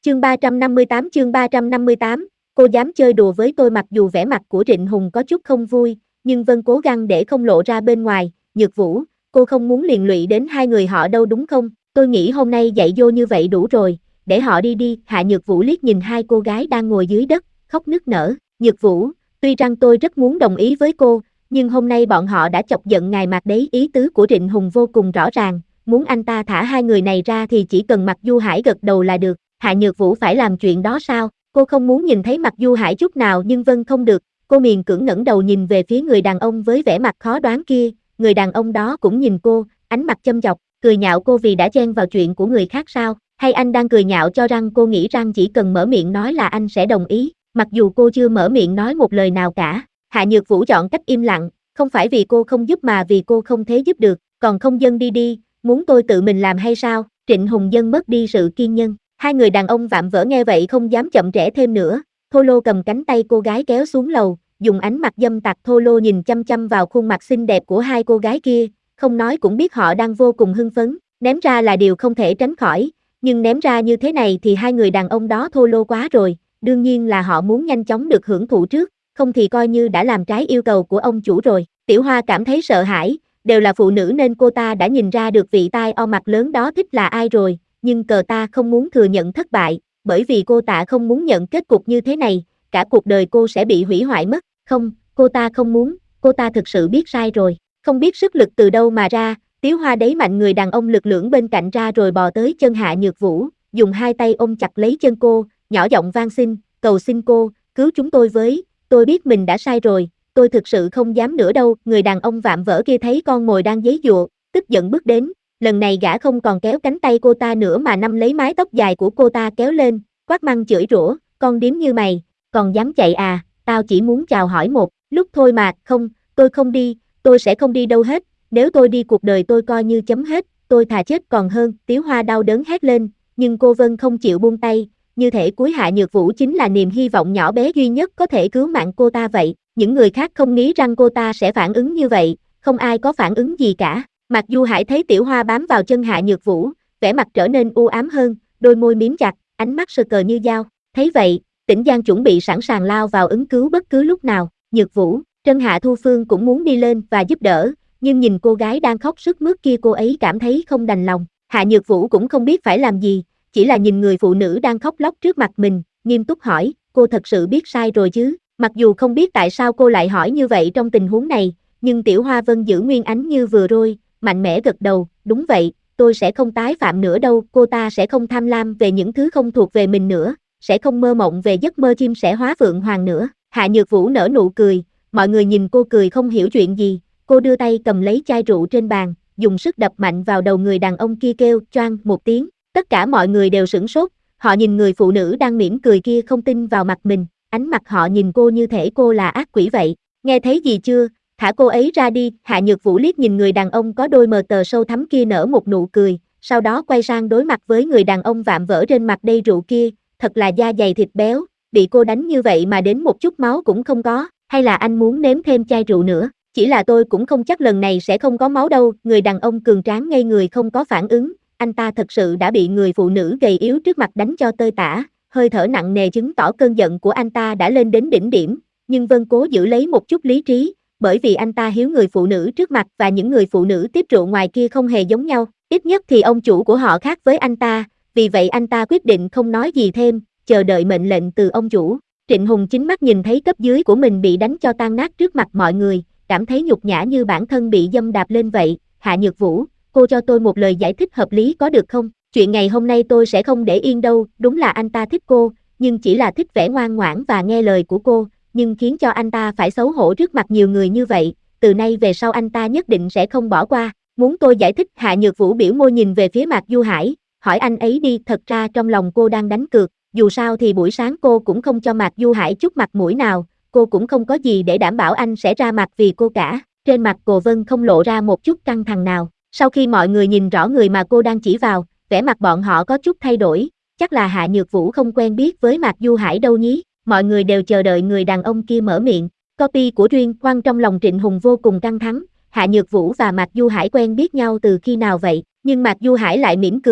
Chương 358, cô dám chơi đùa với tôi. Mặc dù vẻ mặt của Trịnh Hùng có chút không vui, nhưng Vân cố gắng để không lộ ra bên ngoài. Nhược Vũ, cô không muốn liên lụy đến hai người họ đâu đúng không? Tôi nghĩ hôm nay dạy dỗ như vậy đủ rồi, để họ đi đi. Hạ Nhược Vũ liếc nhìn hai cô gái đang ngồi dưới đất, khóc nức nở. Nhược Vũ, tuy rằng tôi rất muốn đồng ý với cô, nhưng hôm nay bọn họ đã chọc giận ngài Mạc đấy. Ý tứ của Trịnh Hùng vô cùng rõ ràng, muốn anh ta thả hai người này ra thì chỉ cần Mạc Du Hải gật đầu là được. Hạ Nhược Vũ phải làm chuyện đó sao? Cô không muốn nhìn thấy Mạc Du Hải chút nào, nhưng Vân không được. Cô miễn cưỡng ngẩng đầu nhìn về phía người đàn ông với vẻ mặt khó đoán kia. Người đàn ông đó cũng nhìn cô, ánh mặt châm chọc, cười nhạo cô vì đã chen vào chuyện của người khác sao? Hay anh đang cười nhạo cho rằng cô nghĩ rằng chỉ cần mở miệng nói là anh sẽ đồng ý, mặc dù cô chưa mở miệng nói một lời nào cả. Hạ Nhược Vũ chọn cách im lặng, không phải vì cô không giúp mà vì cô không thể giúp được. Còn không dâng đi đi, muốn tôi tự mình làm hay sao? Trịnh Hùng dâng mất đi sự kiên nhẫn. Hai người đàn ông vạm vỡ nghe vậy không dám chậm trễ thêm nữa. Thô Lô cầm cánh tay cô gái kéo xuống lầu, dùng ánh mặt dâm tặc. Thô Lô nhìn chăm chăm vào khuôn mặt xinh đẹp của hai cô gái kia, không nói cũng biết họ đang vô cùng hưng phấn. Ném ra là điều không thể tránh khỏi, nhưng ném ra như thế này thì hai người đàn ông đó thô lô quá rồi. Đương nhiên là họ muốn nhanh chóng được hưởng thụ trước, không thì coi như đã làm trái yêu cầu của ông chủ rồi. Tiểu Hoa cảm thấy sợ hãi, đều là phụ nữ nên cô ta đã nhìn ra được vị tai o mặt lớn đó thích là ai rồi, nhưng cờ ta không muốn thừa nhận thất bại, bởi vì cô ta không muốn nhận kết cục như thế này, cả cuộc đời cô sẽ bị hủy hoại mất. Không, cô ta không muốn, cô ta thực sự biết sai rồi, không biết sức lực từ đâu mà ra. Tiếu Hoa đẩy mạnh người đàn ông lực lưỡng bên cạnh ra rồi bò tới chân Hạ Nhược Vũ, dùng hai tay ôm chặt lấy chân cô, nhỏ giọng van xin, cầu xin cô, cứu chúng tôi với, tôi biết mình đã sai rồi, tôi thực sự không dám nữa đâu. Người đàn ông vạm vỡ kia thấy con mồi đang giãy giụa, tức giận bước đến, lần này gã không còn kéo cánh tay cô ta nữa mà nắm lấy mái tóc dài của cô ta kéo lên, quát mắng chửi rủa, con điếm như mày, còn dám chạy à, tao chỉ muốn chào hỏi một lúc thôi mà. Không, tôi không đi, tôi sẽ không đi đâu hết. Nếu tôi đi cuộc đời tôi coi như chấm hết, tôi thà chết còn hơn. Tiếu Hoa đau đớn hét lên, nhưng cô Vân không chịu buông tay, như thể cuối Hạ Nhược Vũ chính là niềm hy vọng nhỏ bé duy nhất có thể cứu mạng cô ta vậy. Những người khác không nghĩ rằng cô ta sẽ phản ứng như vậy, không ai có phản ứng gì cả. Mạc Du Hải thấy Tiểu Hoa bám vào chân Hạ Nhược Vũ, vẻ mặt trở nên u ám hơn, đôi môi mím chặt, ánh mắt sờ cờ như dao. Thấy vậy, Tĩnh Giang chuẩn bị sẵn sàng lao vào ứng cứu bất cứ lúc nào. Nhược Vũ, Trân Hạ Thu Phương cũng muốn đi lên và giúp đỡ, nhưng nhìn cô gái đang khóc sướt mướt kia cô ấy cảm thấy không đành lòng. Hạ Nhược Vũ cũng không biết phải làm gì, chỉ là nhìn người phụ nữ đang khóc lóc trước mặt mình, nghiêm túc hỏi, cô thật sự biết sai rồi chứ? Mặc dù không biết tại sao cô lại hỏi như vậy trong tình huống này, nhưng Tiểu Hoa Vân giữ nguyên ánh như vừa rồi, mạnh mẽ gật đầu, đúng vậy, tôi sẽ không tái phạm nữa đâu. Cô ta sẽ không tham lam về những thứ không thuộc về mình nữa, sẽ không mơ mộng về giấc mơ chim sẻ hóa phượng hoàng nữa. Hạ Nhược Vũ nở nụ cười, mọi người nhìn cô cười không hiểu chuyện gì. Cô đưa tay cầm lấy chai rượu trên bàn, dùng sức đập mạnh vào đầu người đàn ông kia, kêu choang một tiếng. Tất cả mọi người đều sửng sốt, họ nhìn người phụ nữ đang mỉm cười kia không tin vào mặt mình, ánh mặt họ nhìn cô như thể cô là ác quỷ vậy. Nghe thấy gì chưa? Thả cô ấy ra đi. Hạ Nhược Vũ liếc nhìn người đàn ông có đôi mờ tờ sâu thắm kia nở một nụ cười, sau đó quay sang đối mặt với người đàn ông vạm vỡ trên mặt đầy rượu kia, thật là da dày thịt béo, bị cô đánh như vậy mà đến một chút máu cũng không có, hay là anh muốn nếm thêm chai rượu nữa? Chỉ là tôi cũng không chắc lần này sẽ không có máu đâu. Người đàn ông cường tráng ngây người không có phản ứng, anh ta thật sự đã bị người phụ nữ gầy yếu trước mặt đánh cho tơi tả, hơi thở nặng nề chứng tỏ cơn giận của anh ta đã lên đến đỉnh điểm, nhưng Vân cố giữ lấy một chút lý trí, bởi vì anh ta hiếu người phụ nữ trước mặt và những người phụ nữ tiếp rượu ngoài kia không hề giống nhau, ít nhất thì ông chủ của họ khác với anh ta, vì vậy anh ta quyết định không nói gì thêm, chờ đợi mệnh lệnh từ ông chủ. Trịnh Hùng chính mắt nhìn thấy cấp dưới của mình bị đánh cho tan nát trước mặt mọi người, cảm thấy nhục nhã như bản thân bị dâm đạp lên vậy. Hạ Nhược Vũ, cô cho tôi một lời giải thích hợp lý có được không? Chuyện ngày hôm nay tôi sẽ không để yên đâu. Đúng là anh ta thích cô, nhưng chỉ là thích vẻ ngoan ngoãn và nghe lời của cô, nhưng khiến cho anh ta phải xấu hổ trước mặt nhiều người như vậy, từ nay về sau anh ta nhất định sẽ không bỏ qua. Muốn tôi giải thích? Hạ Nhược Vũ biểu môi nhìn về phía Mạc Du Hải, hỏi anh ấy đi. Thật ra trong lòng cô đang đánh cược, dù sao thì buổi sáng cô cũng không cho Mạc Du Hải chút mặt mũi nào, cô cũng không có gì để đảm bảo anh sẽ ra mặt vì cô cả. Trên mặt cô Vân không lộ ra một chút căng thẳng nào. Sau khi mọi người nhìn rõ người mà cô đang chỉ vào, vẻ mặt bọn họ có chút thay đổi, chắc là Hạ Nhược Vũ không quen biết với Mạc Du Hải đâu nhí. Mọi người đều chờ đợi người đàn ông kia mở miệng. Copy của Duyên Quang trong lòng Trịnh Hùng vô cùng căng thẳng. Hạ Nhược Vũ và Mạc Du Hải quen biết nhau từ khi nào vậy? Nhưng Mạc Du Hải lại mỉm cười,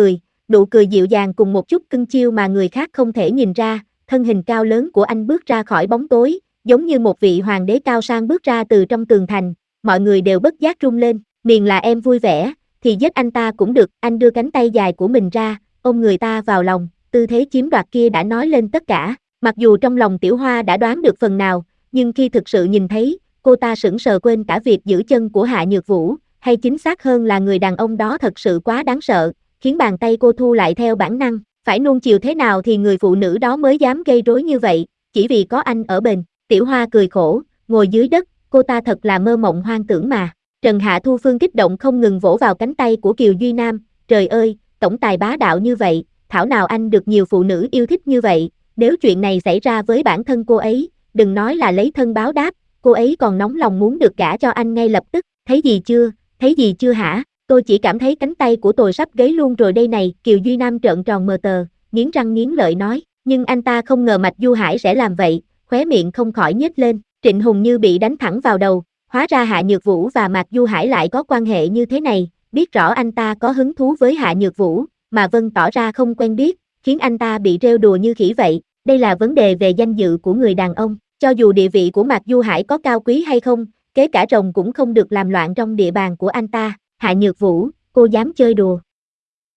nụ cười dịu dàng cùng một chút cưng chiêu mà người khác không thể nhìn ra, thân hình cao lớn của anh bước ra khỏi bóng tối, giống như một vị hoàng đế cao sang bước ra từ trong tường thành, mọi người đều bất giác rung lên, miền là em vui vẻ, thì giết anh ta cũng được, anh đưa cánh tay dài của mình ra, ôm người ta vào lòng, tư thế chiếm đoạt kia đã nói lên tất cả, mặc dù trong lòng Tiểu Hoa đã đoán được phần nào, nhưng khi thực sự nhìn thấy, cô ta sững sờ quên cả việc giữ chân của Hạ Nhược Vũ, hay chính xác hơn là người đàn ông đó thật sự quá đáng sợ, khiến bàn tay cô thu lại theo bản năng, phải nuông chiều thế nào thì người phụ nữ đó mới dám gây rối như vậy, chỉ vì có anh ở bên. Tiểu Hoa cười khổ, ngồi dưới đất, cô ta thật là mơ mộng hoang tưởng mà. Trần Hạ Thu Phương kích động không ngừng vỗ vào cánh tay của Kiều Duy Nam, trời ơi, tổng tài bá đạo như vậy, thảo nào anh được nhiều phụ nữ yêu thích như vậy, nếu chuyện này xảy ra với bản thân cô ấy, đừng nói là lấy thân báo đáp, cô ấy còn nóng lòng muốn được gả cho anh ngay lập tức, thấy gì chưa hả, tôi chỉ cảm thấy cánh tay của tôi sắp gãy luôn rồi đây này, Kiều Duy Nam trợn tròn mờ tờ, nghiến răng nghiến lợi nói, nhưng anh ta không ngờ Mạch Du Hải sẽ làm vậy, khóe miệng không khỏi nhếch lên, Trịnh Hùng như bị đánh thẳng vào đầu, hóa ra Hạ Nhược Vũ và Mạc Du Hải lại có quan hệ như thế này, biết rõ anh ta có hứng thú với Hạ Nhược Vũ, mà Vân tỏ ra không quen biết, khiến anh ta bị trêu đùa như khỉ vậy, đây là vấn đề về danh dự của người đàn ông, cho dù địa vị của Mạc Du Hải có cao quý hay không, kế cả rồng cũng không được làm loạn trong địa bàn của anh ta, Hạ Nhược Vũ, cô dám chơi đùa,